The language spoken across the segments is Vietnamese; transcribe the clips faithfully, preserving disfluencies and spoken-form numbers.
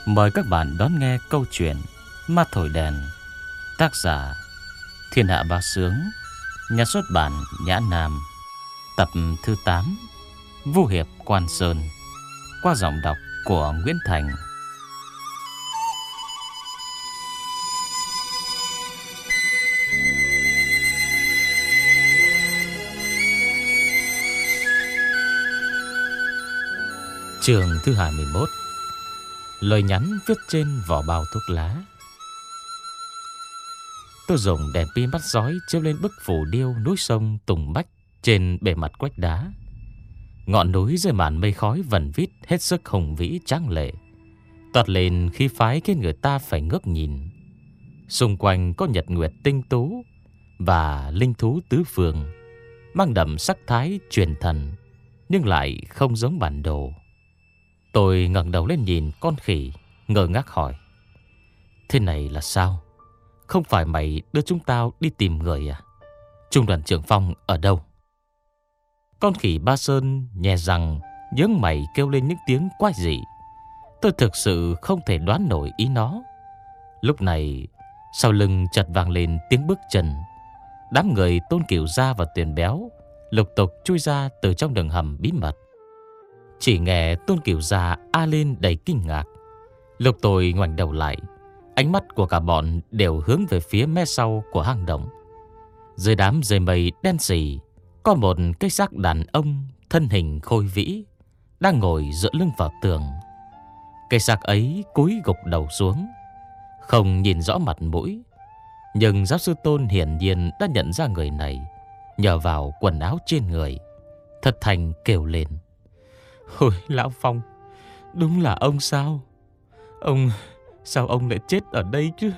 Mời các bạn đón nghe câu chuyện Ma Thổi Đèn. Tác giả Thiên Hạ Bá Sướng. Nhà xuất bản Nhã Nam. Tập thứ tám, Vu Hiệp Quan Sơn. Qua giọng đọc của Nguyễn Thành. Chương thứ hai mươi mốt. Lời nhắn viết trên vỏ bao thuốc lá. Tôi dùng đèn pin bắt sói chiếu lên bức phù điêu núi sông Tùng Bách trên bề mặt quách đá. Ngọn núi dưới màn mây khói vần vít hết sức hùng vĩ tráng lệ, toát lên khí phái khiến người ta phải ngước nhìn. Xung quanh có nhật nguyệt tinh tú và linh thú tứ phương, mang đậm sắc thái truyền thần nhưng lại không giống bản đồ. Tôi ngẩng đầu lên nhìn con khỉ, ngơ ngác hỏi: "Thế này là sao? Không phải mày đưa chúng tao đi tìm người à? Trung đoàn trưởng Phong ở đâu?" Con khỉ Ba Sơn nhè răng nhướng mày kêu lên những tiếng quái dị. Tôi thực sự không thể đoán nổi ý nó. Lúc này sau lưng chợt vang lên tiếng bước chân. Đám người Tôn Cửu Gia và Tuyền Béo lục tục chui ra từ trong đường hầm bí mật. Chỉ nghe Tôn Cửu Gia a lên đầy kinh ngạc. Lúc tôi ngoảnh đầu lại, ánh mắt của cả bọn đều hướng về phía mé sau của hang động. Dưới đám dây mây đen sì có một cái xác đàn ông thân hình khôi vĩ đang ngồi dựa lưng vào tường. Cái xác ấy cúi gục đầu xuống, không nhìn rõ mặt mũi, nhưng giáo sư Tôn hiển nhiên đã nhận ra người này nhờ vào quần áo trên người. Thật thành kêu lên: "Ôi Lão Phong, đúng là ông sao? Ông, sao ông lại chết ở đây chứ?"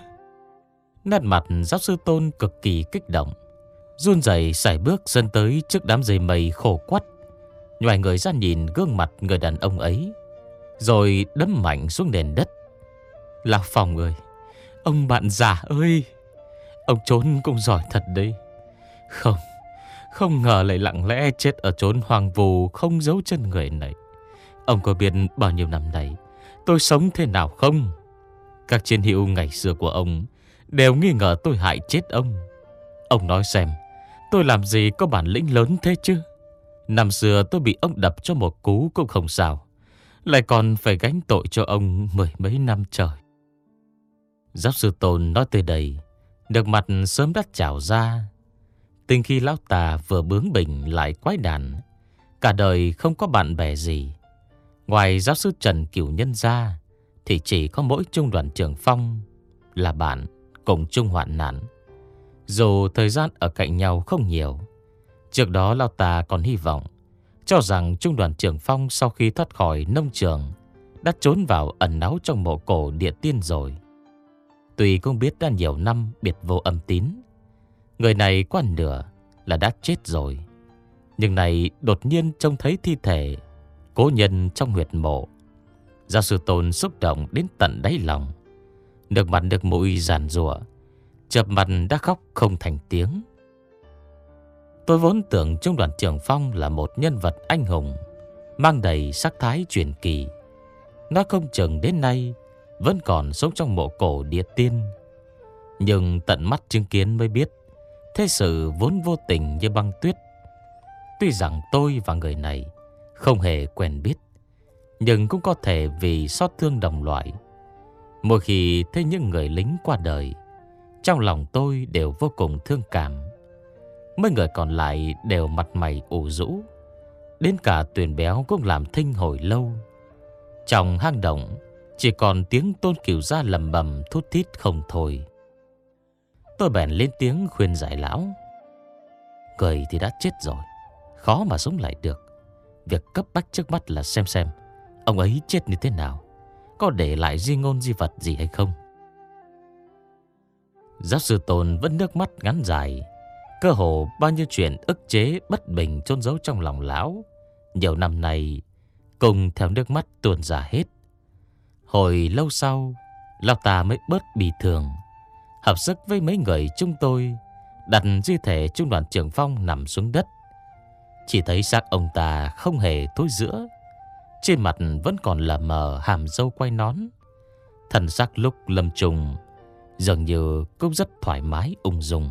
Nét mặt giáo sư Tôn cực kỳ kích động, run rẩy sải bước dần tới trước đám dây mây khổ quắt, nhoài người ra nhìn gương mặt người đàn ông ấy, rồi đấm mạnh xuống nền đất. "Lão Phong ơi, ông bạn già ơi, ông trốn cũng giỏi thật đấy. Không, không ngờ lại lặng lẽ chết ở chốn hoang vu không giấu chân người này. Ông có biết bao nhiêu năm nay tôi sống thế nào không? Các chiến hữu ngày xưa của ông đều nghi ngờ tôi hại chết ông. Ông nói xem, tôi làm gì có bản lĩnh lớn thế chứ? Năm xưa tôi bị ông đập cho một cú cũng không sao, lại còn phải gánh tội cho ông mười mấy năm trời." Giáo sư Tôn nói tới đây, nước mặt sớm đã trào ra. Từ khi lão ta vừa bướng bỉnh lại quái đản, cả đời không có bạn bè gì, ngoài giáo sư Trần Cửu Nhân ra thì chỉ có mỗi Trung đoàn trưởng Phong là bạn cùng chung hoạn nạn. Dù thời gian ở cạnh nhau không nhiều, trước đó lão ta còn hy vọng cho rằng Trung đoàn trưởng Phong sau khi thoát khỏi nông trường đã trốn vào ẩn náu trong mộ cổ địa tiên rồi. Tuy không biết đã nhiều năm biệt vô âm tín, người này qua nửa là đã chết rồi, nhưng này đột nhiên trông thấy thi thể cố nhân trong huyệt mộ. Giáo sư Tôn xúc động đến tận đáy lòng, nước mặt nước mũi giàn giụa, chợp mặt đã khóc không thành tiếng. Tôi vốn tưởng Trung đoàn trưởng Phong là một nhân vật anh hùng, mang đầy sắc thái truyền kỳ. Nó không chừng đến nay vẫn còn sống trong mộ cổ địa tiên. Nhưng tận mắt chứng kiến mới biết, thế sự vốn vô tình như băng tuyết. Tuy rằng tôi và người này không hề quen biết, nhưng cũng có thể vì xót thương đồng loại. Mỗi khi thấy những người lính qua đời, trong lòng tôi đều vô cùng thương cảm. Mấy người còn lại đều mặt mày ủ rũ, đến cả Tuyền Béo cũng làm thinh hồi lâu. Trong hang động chỉ còn tiếng Tôn Cửu Gia lầm bầm thút thít không thôi. Tôi bèn lên tiếng khuyên giải lão: "Người thì đã chết rồi, khó mà sống lại được. Việc cấp bách trước mắt là xem xem ông ấy chết như thế nào, có để lại di ngôn di vật gì hay không." Giáo sư Tôn vẫn nước mắt ngắn dài. Cơ hồ bao nhiêu chuyện ức chế bất bình chôn giấu trong lòng lão nhiều năm nay cùng theo nước mắt tuôn ra hết. Hồi lâu sau, lão ta mới bớt bi thường, hợp sức với mấy người chúng tôi đặt di thể Trung đoàn trưởng Phong nằm xuống đất. Chỉ thấy xác ông ta không hề thối rữa, trên mặt vẫn còn lờ mờ hàm râu quai nón, Thần sắc lúc lâm trùng dường như cũng rất thoải mái ung dung.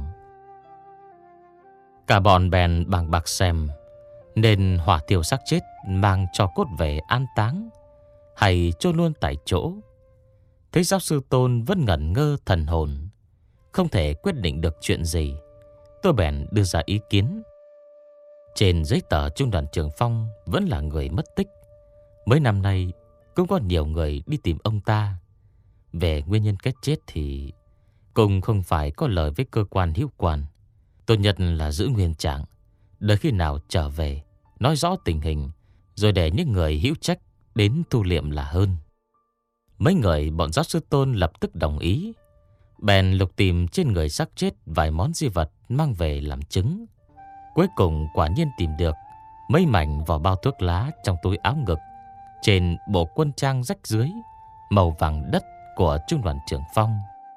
Cả bọn bèn bằng bạc xem nên hỏa thiêu xác chết mang cho cốt về an táng hay chôn luôn tại chỗ. Thấy giáo sư Tôn vẫn ngẩn ngơ thần hồn, không thể quyết định được chuyện gì, tôi bèn đưa ra ý kiến. Trên giấy tờ Trung đoàn Trường Phong vẫn là người mất tích. Mấy năm nay cũng có nhiều người đi tìm ông ta. Về nguyên nhân cái chết thì cũng không phải có lời với cơ quan hữu quan. Tốt nhất là giữ nguyên trạng, đợi khi nào trở về nói rõ tình hình, rồi để những người hữu trách đến thu liệm là hơn. Mấy người bọn giáo sư Tôn lập tức đồng ý. Bèn lục tìm trên người xác chết vài món di vật mang về làm chứng. Cuối cùng quả nhiên tìm được mấy mảnh vỏ bao thuốc lá trong túi áo ngực, trên bộ quân trang rách dưới màu vàng đất của Trung đoàn Trường Phong.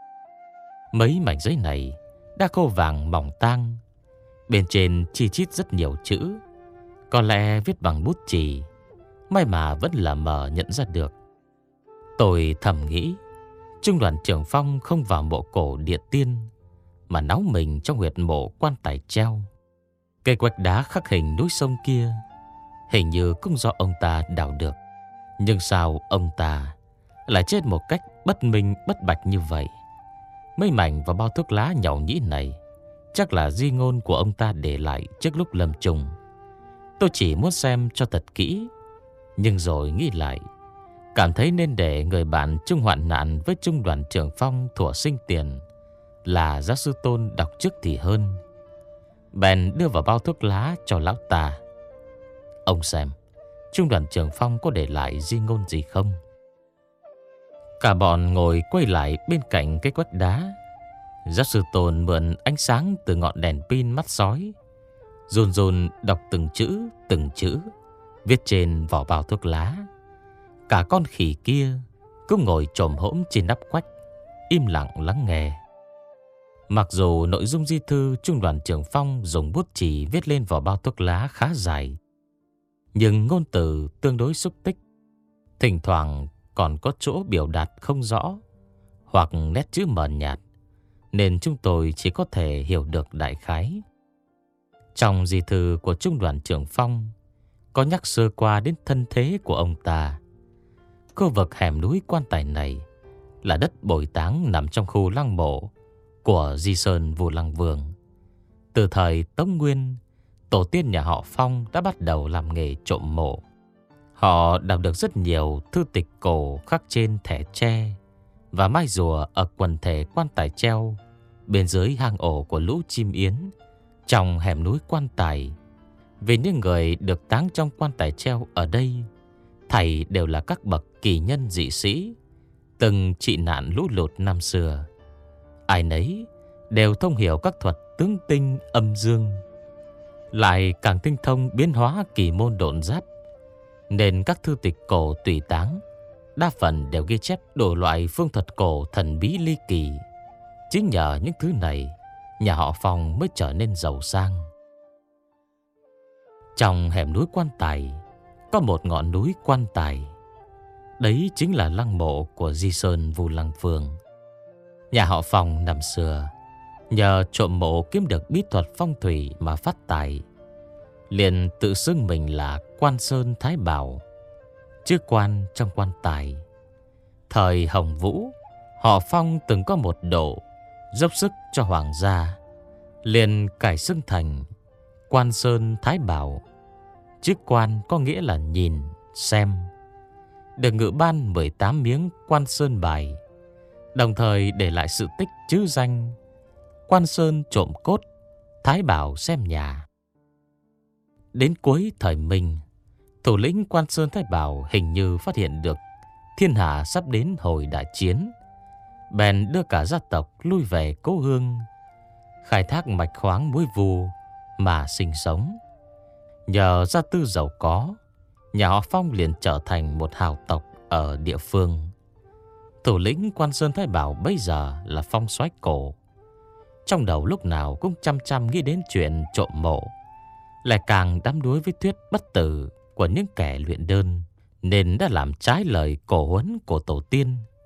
Mấy mảnh giấy này đã khô vàng mỏng tang, bên trên chi chít rất nhiều chữ, có lẽ viết bằng bút chì, may mà vẫn là mờ nhận ra được. Tôi thầm nghĩ, Trung đoàn Trường Phong không vào mộ cổ địa tiên, mà náu mình trong huyệt mộ quan tài treo. Cây quạch đá khắc hình núi sông kia hình như cũng do ông ta đào được. Nhưng sao ông ta lại chết một cách bất minh bất bạch như vậy? Mấy mảnh và bao thuốc lá nhàu nhĩ này chắc là di ngôn của ông ta để lại trước lúc lâm chung. Tôi chỉ muốn xem cho thật kỹ, nhưng rồi nghĩ lại, cảm thấy nên để người bạn chung hoạn nạn với Trung đoàn Trường Phong thuở sinh tiền là giáo sư Tôn đọc trước thì hơn. Bèn đưa vào bao thuốc lá cho lão ta. Ông xem, Trung đoàn Trường Phong có để lại di ngôn gì không? Cả bọn ngồi quay lại bên cạnh cái quách đá. Giáo sư Tôn mượn ánh sáng từ ngọn đèn pin mắt sói, run run đọc từng chữ, từng chữ viết trên vỏ bao thuốc lá. Cả con khỉ kia cũng ngồi chồm hổm trên nắp quách, im lặng lắng nghe. Mặc dù nội dung di thư Trung đoàn Trường Phong dùng bút chì viết lên vỏ bao thuốc lá khá dài, nhưng ngôn từ tương đối xúc tích, thỉnh thoảng còn có chỗ biểu đạt không rõ hoặc nét chữ mờ nhạt, nên chúng tôi chỉ có thể hiểu được đại khái. Trong di thư của Trung đoàn Trường Phong có nhắc sơ qua đến thân thế của ông ta. Khu vực hẻm núi quan tài này là đất bồi táng nằm trong khu lăng mộ của Di Sơn Vù Lăng Vương. Từ thời Tống Nguyên, tổ tiên nhà họ Phong đã bắt đầu làm nghề trộm mộ. Họ đọc được rất nhiều thư tịch cổ khắc trên thẻ tre và mai rùa ở quần thể quan tài treo bên dưới hang ổ của lũ chim yến trong hẻm núi quan tài. Vì những người được táng trong quan tài treo ở đây thảy đều là các bậc kỳ nhân dị sĩ từng trị nạn lũ lụt năm xưa. Ai nấy đều thông hiểu các thuật tướng tinh âm dương, lại càng tinh thông biến hóa kỳ môn độn giáp, nên các thư tịch cổ tùy táng đa phần đều ghi chép đủ loại phương thuật cổ thần bí ly kỳ. Chính nhờ những thứ này, nhà họ Phong mới trở nên giàu sang. Trong hẻm núi quan tài có một ngọn núi quan tài. Đấy chính là lăng mộ của Di Sơn Vù Lăng Vương. Nhà họ Phong năm xưa nhờ trộm mộ kiếm được bí thuật phong thủy mà phát tài, liền tự xưng mình là Quan Sơn Thái Bảo, chữ quan trong quan tài. Thời Hồng Vũ, họ Phong từng có một độ dốc sức cho hoàng gia, liền cải xưng thành Quan Sơn Thái Bảo. Chữ quan có nghĩa là nhìn, xem. Được ngự ban mười tám miếng Quan Sơn bài, đồng thời để lại sự tích chữ danh Quan Sơn trộm cốt, Thái Bảo xem nhà. Đến cuối thời Minh, thủ lĩnh Quan Sơn Thái Bảo hình như phát hiện được thiên hạ sắp đến hồi đại chiến, bèn đưa cả gia tộc lui về cố hương, khai thác mạch khoáng muối vù mà sinh sống. Nhờ gia tư giàu có, nhà họ Phong liền trở thành một hào tộc ở địa phương. Thủ lĩnh Quan Sơn Thái Bảo bây giờ là Phong Soái Cổ, trong đầu lúc nào cũng chăm chăm nghĩ đến chuyện trộm mộ, lại càng đắm đuối với thuyết bất tử của những kẻ luyện đơn, nên đã làm trái lời cổ huấn của tổ tiên,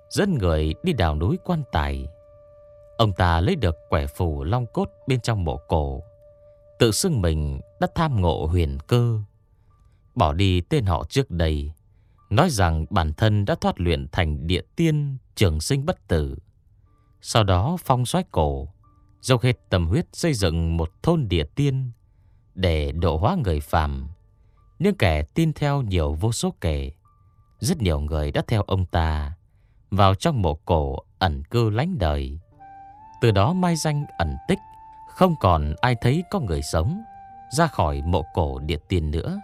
dẫn người đi đào núi quan tài. Ông ta lấy được quẻ phù long cốt bên trong mộ cổ, tự xưng mình đã tham ngộ huyền cơ, bỏ đi tên họ trước đây, nói rằng bản thân đã thoát luyện thành địa tiên trường sinh bất tử. Sau đó phong soái cổ dốc hết tâm huyết xây dựng một thôn địa tiên để độ hóa người phàm. Những kẻ tin theo nhiều vô số kể. Rất nhiều người đã theo ông ta vào trong mộ cổ ẩn cư lánh đời. Từ đó mai danh ẩn tích, không còn ai thấy có người sống ra khỏi mộ cổ địa tiên nữa.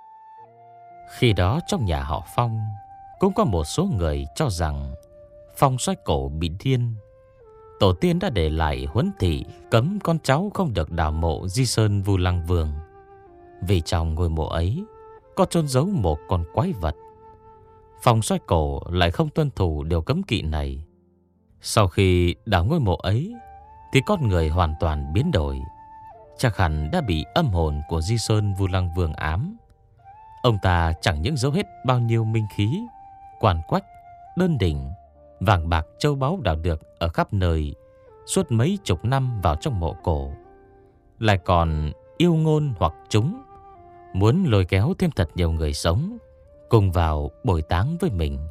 Khi đó trong nhà họ Phong cũng có một số người cho rằng phong soái cổ bị điên. Tổ tiên đã để lại huấn thị cấm con cháu không được đào mộ Di Sơn Vu Lăng Vương, vì trong ngôi mộ ấy có chôn giấu một con quái vật. Phong soái cổ lại không tuân thủ điều cấm kỵ này. Sau khi đào ngôi mộ ấy thì con người hoàn toàn biến đổi, chắc hẳn đã bị âm hồn của Di Sơn Vu Lăng Vương ám. Ông ta chẳng những giấu hết bao nhiêu minh khí, quan quách, đơn đỉnh, vàng bạc châu báu đào được ở khắp nơi suốt mấy chục năm vào trong mộ cổ, lại còn yêu ngôn hoặc chúng, muốn lôi kéo thêm thật nhiều người sống cùng vào bồi táng với mình.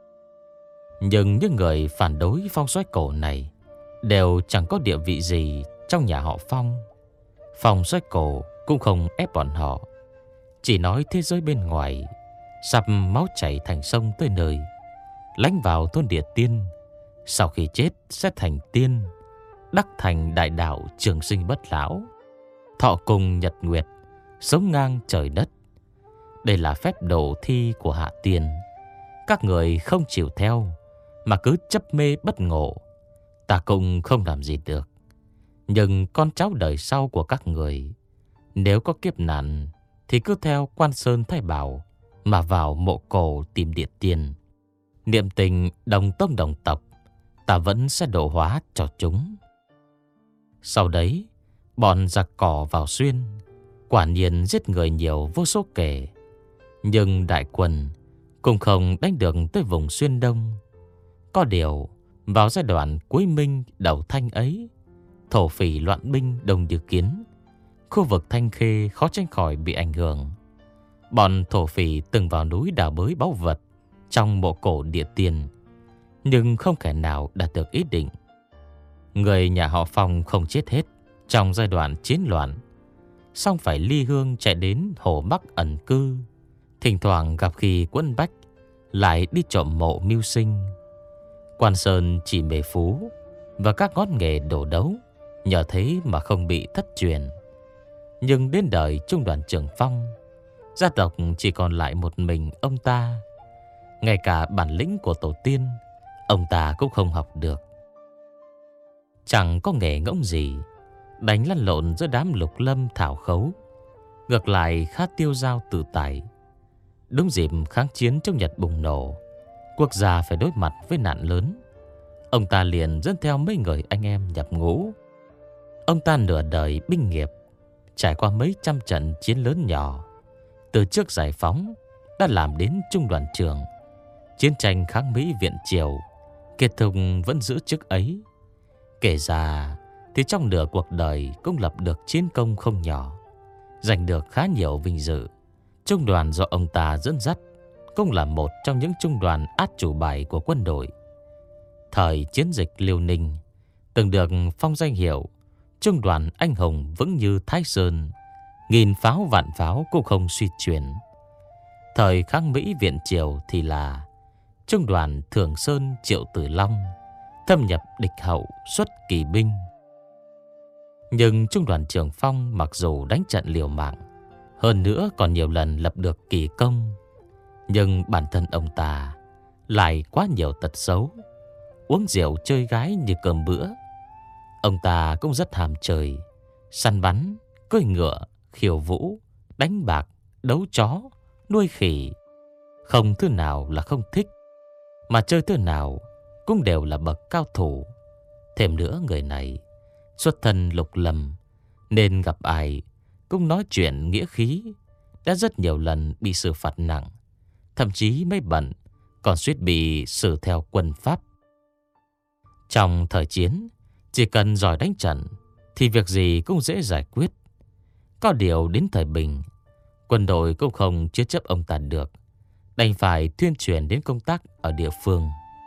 Nhưng những người phản đối phong soái cổ này đều chẳng có địa vị gì trong nhà họ Phong. Phong soái cổ cũng không ép bọn họ, chỉ nói thế giới bên ngoài sắp máu chảy thành sông tới nơi, lánh vào thôn địa tiên, sau khi chết sẽ thành tiên, đắc thành đại đạo trường sinh bất lão, thọ cùng nhật nguyệt, sống ngang trời đất. Đây là phép độ thi của hạ tiên. Các người không chịu theo mà cứ chấp mê bất ngộ, ta cũng không làm gì được. Nhưng con cháu đời sau của các người, nếu có kiếp nạn thì cứ theo Quan Sơn Thái Bảo mà vào mộ cổ tìm địa tiên. Niệm tình đồng tông đồng tộc, ta vẫn sẽ độ hóa cho chúng. Sau đấy, bọn giặc cỏ vào xuyên, quả nhiên giết người nhiều vô số kể. Nhưng đại quân cũng không đánh được tới vùng xuyên đông. Có điều, vào giai đoạn cuối Minh đầu Thanh ấy, thổ phỉ loạn binh đông như kiến, khu vực Thanh Khê khó tránh khỏi bị ảnh hưởng. Bọn thổ phỉ từng vào núi đào bới báu vật trong mộ cổ địa tiên, nhưng không kẻ nào đạt được ý định. Người nhà họ Phong không chết hết trong giai đoạn chiến loạn, song phải ly hương chạy đến Hồ Bắc ẩn cư. Thỉnh thoảng gặp khi quân bách lại đi trộm mộ mưu sinh. Quan Sơn chỉ mê phú và các ngón nghề đổ đấu, nhờ thế mà không bị thất truyền. Nhưng đến đời Trung đoàn Trường Phong, gia tộc chỉ còn lại một mình ông ta. Ngay cả bản lĩnh của tổ tiên ông ta cũng không học được. Chẳng có nghề ngỗng gì, đánh lăn lộn giữa đám lục lâm thảo khấu, ngược lại khá tiêu dao tự tại. Đúng dịp kháng chiến chống Nhật bùng nổ, quốc gia phải đối mặt với nạn lớn, ông ta liền dẫn theo mấy người anh em nhập ngũ. Ông ta nửa đời binh nghiệp, trải qua mấy trăm trận chiến lớn nhỏ. Từ trước giải phóng đã làm đến trung đoàn trưởng, chiến tranh kháng Mỹ viện Triều, kết thúc vẫn giữ chức ấy. Kể ra thì trong nửa cuộc đời cũng lập được chiến công không nhỏ, giành được khá nhiều vinh dự. Trung đoàn do ông ta dẫn dắt cũng là một trong những trung đoàn át chủ bài của quân đội. Thời chiến dịch Liêu Ninh từng được phong danh hiệu trung đoàn anh hùng vững như Thái Sơn, nghìn pháo vạn pháo cũng không suy chuyển. Thời kháng Mỹ viện Triều thì là trung đoàn Thường Sơn Triệu Tử Long, thâm nhập địch hậu xuất kỳ binh. Nhưng trung đoàn Trường Phong mặc dù đánh trận liều mạng, hơn nữa còn nhiều lần lập được kỳ công, nhưng bản thân ông ta lại quá nhiều tật xấu, uống rượu chơi gái như cơm bữa. Ông ta cũng rất hàm chơi, săn bắn, cưỡi ngựa, khiêu vũ, đánh bạc, đấu chó, nuôi khỉ. Không thứ nào là không thích, mà chơi thứ nào cũng đều là bậc cao thủ. Thêm nữa người này xuất thân lục lâm, nên gặp ai cũng nói chuyện nghĩa khí, đã rất nhiều lần bị xử phạt nặng. Thậm chí mấy bận còn suýt bị xử theo quân pháp. Trong thời chiến, chỉ cần giỏi đánh trận thì việc gì cũng dễ giải quyết. Có điều đến thời bình, quân đội cũng không chứa chấp ông ta được, đành phải tuyên truyền đến công tác ở địa phương.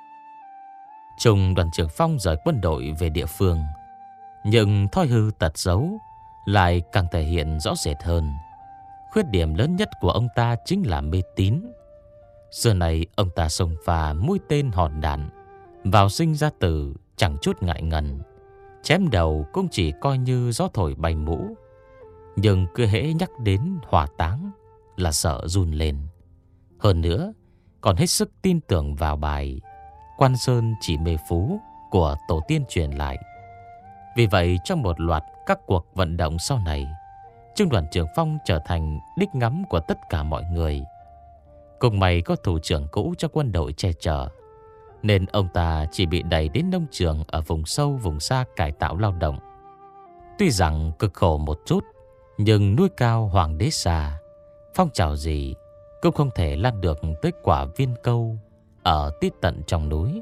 Trung đoàn trưởng Phong rời quân đội về địa phương, nhưng thói hư tật xấu lại càng thể hiện rõ rệt hơn. Khuyết điểm lớn nhất của ông ta chính là mê tín. Xưa này ông ta xông pha mũi tên hòn đạn vào sinh ra tử, chẳng chút ngại ngần. Chém đầu cũng chỉ coi như gió thổi bay mũ, nhưng cứ hễ nhắc đến hỏa táng là sợ run lên. Hơn nữa còn hết sức tin tưởng vào bài Quan Sơn chỉ mê phú của tổ tiên truyền lại. Vì vậy trong một loạt các cuộc vận động sau này, Trung đoàn trưởng Phong trở thành đích ngắm của tất cả mọi người. Cùng may có thủ trưởng cũ cho quân đội che chở, nên ông ta chỉ bị đẩy đến nông trường ở vùng sâu vùng xa cải tạo lao động. Tuy rằng cực khổ một chút, nhưng núi cao hoàng đế xa, phong trào gì cũng không thể lan được tới quả viên câu ở tít tận trong núi.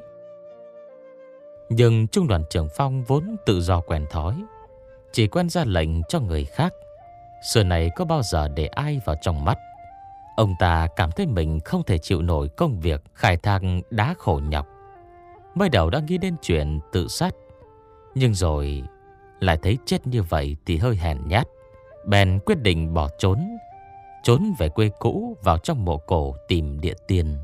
Nhưng Trung đoàn trưởng Phong vốn tự do quen thói, chỉ quen ra lệnh cho người khác, xưa này có bao giờ để ai vào trong mắt. Ông ta cảm thấy mình không thể chịu nổi công việc khai thác đá khổ nhọc. Mới đầu đã nghĩ đến chuyện tự sát, nhưng rồi lại thấy chết như vậy thì hơi hèn nhát, bèn quyết định bỏ trốn, trốn về quê cũ vào trong mộ cổ tìm địa tiên.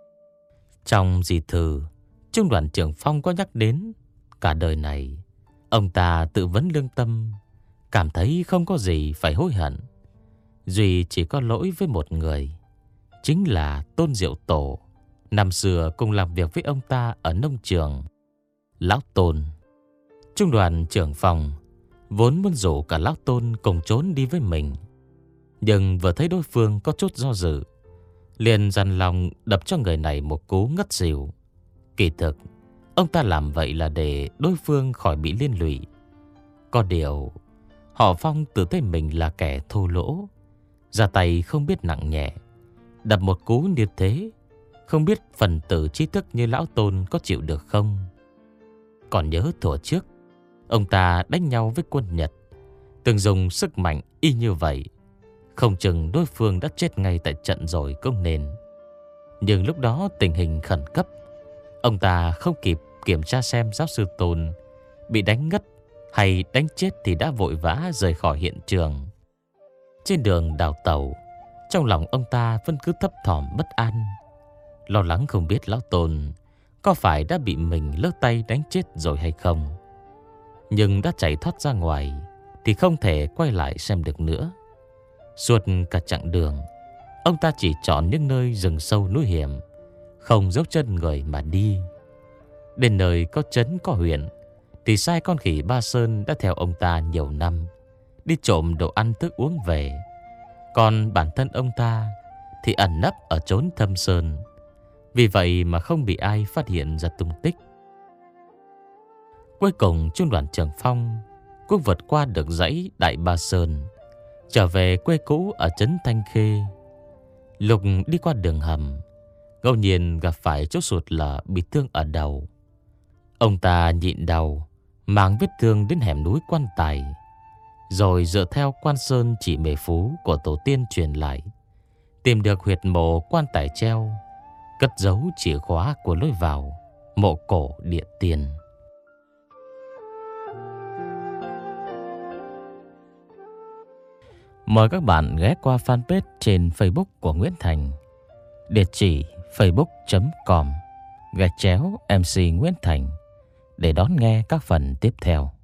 Trong di thư, Trung đoàn trưởng Phong có nhắc đến cả đời này ông ta tự vấn lương tâm, cảm thấy không có gì phải hối hận, duy chỉ có lỗi với một người, chính là Tôn Diệu Tổ, năm xưa cùng làm việc với ông ta ở nông trường. Lão Tôn. Trung đoàn trưởng Phong vốn muốn rủ cả Lão Tôn cùng trốn đi với mình, nhưng vừa thấy đối phương có chút do dự, liền dằn lòng đập cho người này một cú ngất xỉu. Kỳ thực ông ta làm vậy là để đối phương khỏi bị liên lụy. Có điều họ Phong tự thấy mình là kẻ thô lỗ, ra tay không biết nặng nhẹ, đập một cú như thế, không biết phần tử trí thức như Lão Tôn có chịu được không. Còn nhớ thuở trước ông ta đánh nhau với quân Nhật, từng dùng sức mạnh y như vậy, không chừng đối phương đã chết ngay tại trận rồi cũng nên. Nhưng lúc đó tình hình khẩn cấp, ông ta không kịp kiểm tra xem giáo sư Tôn bị đánh ngất hay đánh chết thì đã vội vã rời khỏi hiện trường. Trên đường đào tàu, trong lòng ông ta vẫn cứ thấp thỏm bất an, lo lắng không biết Lão Tôn có phải đã bị mình lỡ tay đánh chết rồi hay không. Nhưng đã chạy thoát ra ngoài thì không thể quay lại xem được nữa. Suốt cả chặng đường, ông ta chỉ chọn những nơi rừng sâu núi hiểm, không dấu chân người mà đi. Đến nơi có trấn có huyện thì sai con khỉ Ba Sơn đã theo ông ta nhiều năm, đi trộm đồ ăn thức uống về. Còn bản thân ông ta thì ẩn nấp ở chốn thâm sơn, vì vậy mà không bị ai phát hiện ra tung tích. Cuối cùng Trung đoàn trưởng Phong cũng vượt qua được dãy Đại Ba Sơn, trở về quê cũ ở trấn Thanh Khê. Lúc đi qua đường hầm, ngẫu nhiên gặp phải chỗ sụt lở bị thương ở đầu. Ông ta nhịn đầu mang vết thương đến hẻm núi Quan Tài, rồi dựa theo Quan Sơn chỉ mề phú của tổ tiên truyền lại, tìm được huyệt mộ Quan Tài treo, cất giấu chìa khóa của lối vào mộ cổ địa tiên. Mời các bạn ghé qua fanpage trên Facebook của Nguyễn Thành, địa chỉ facebook chấm com gạch chéo em xê Nguyễn Thành để đón nghe các phần tiếp theo.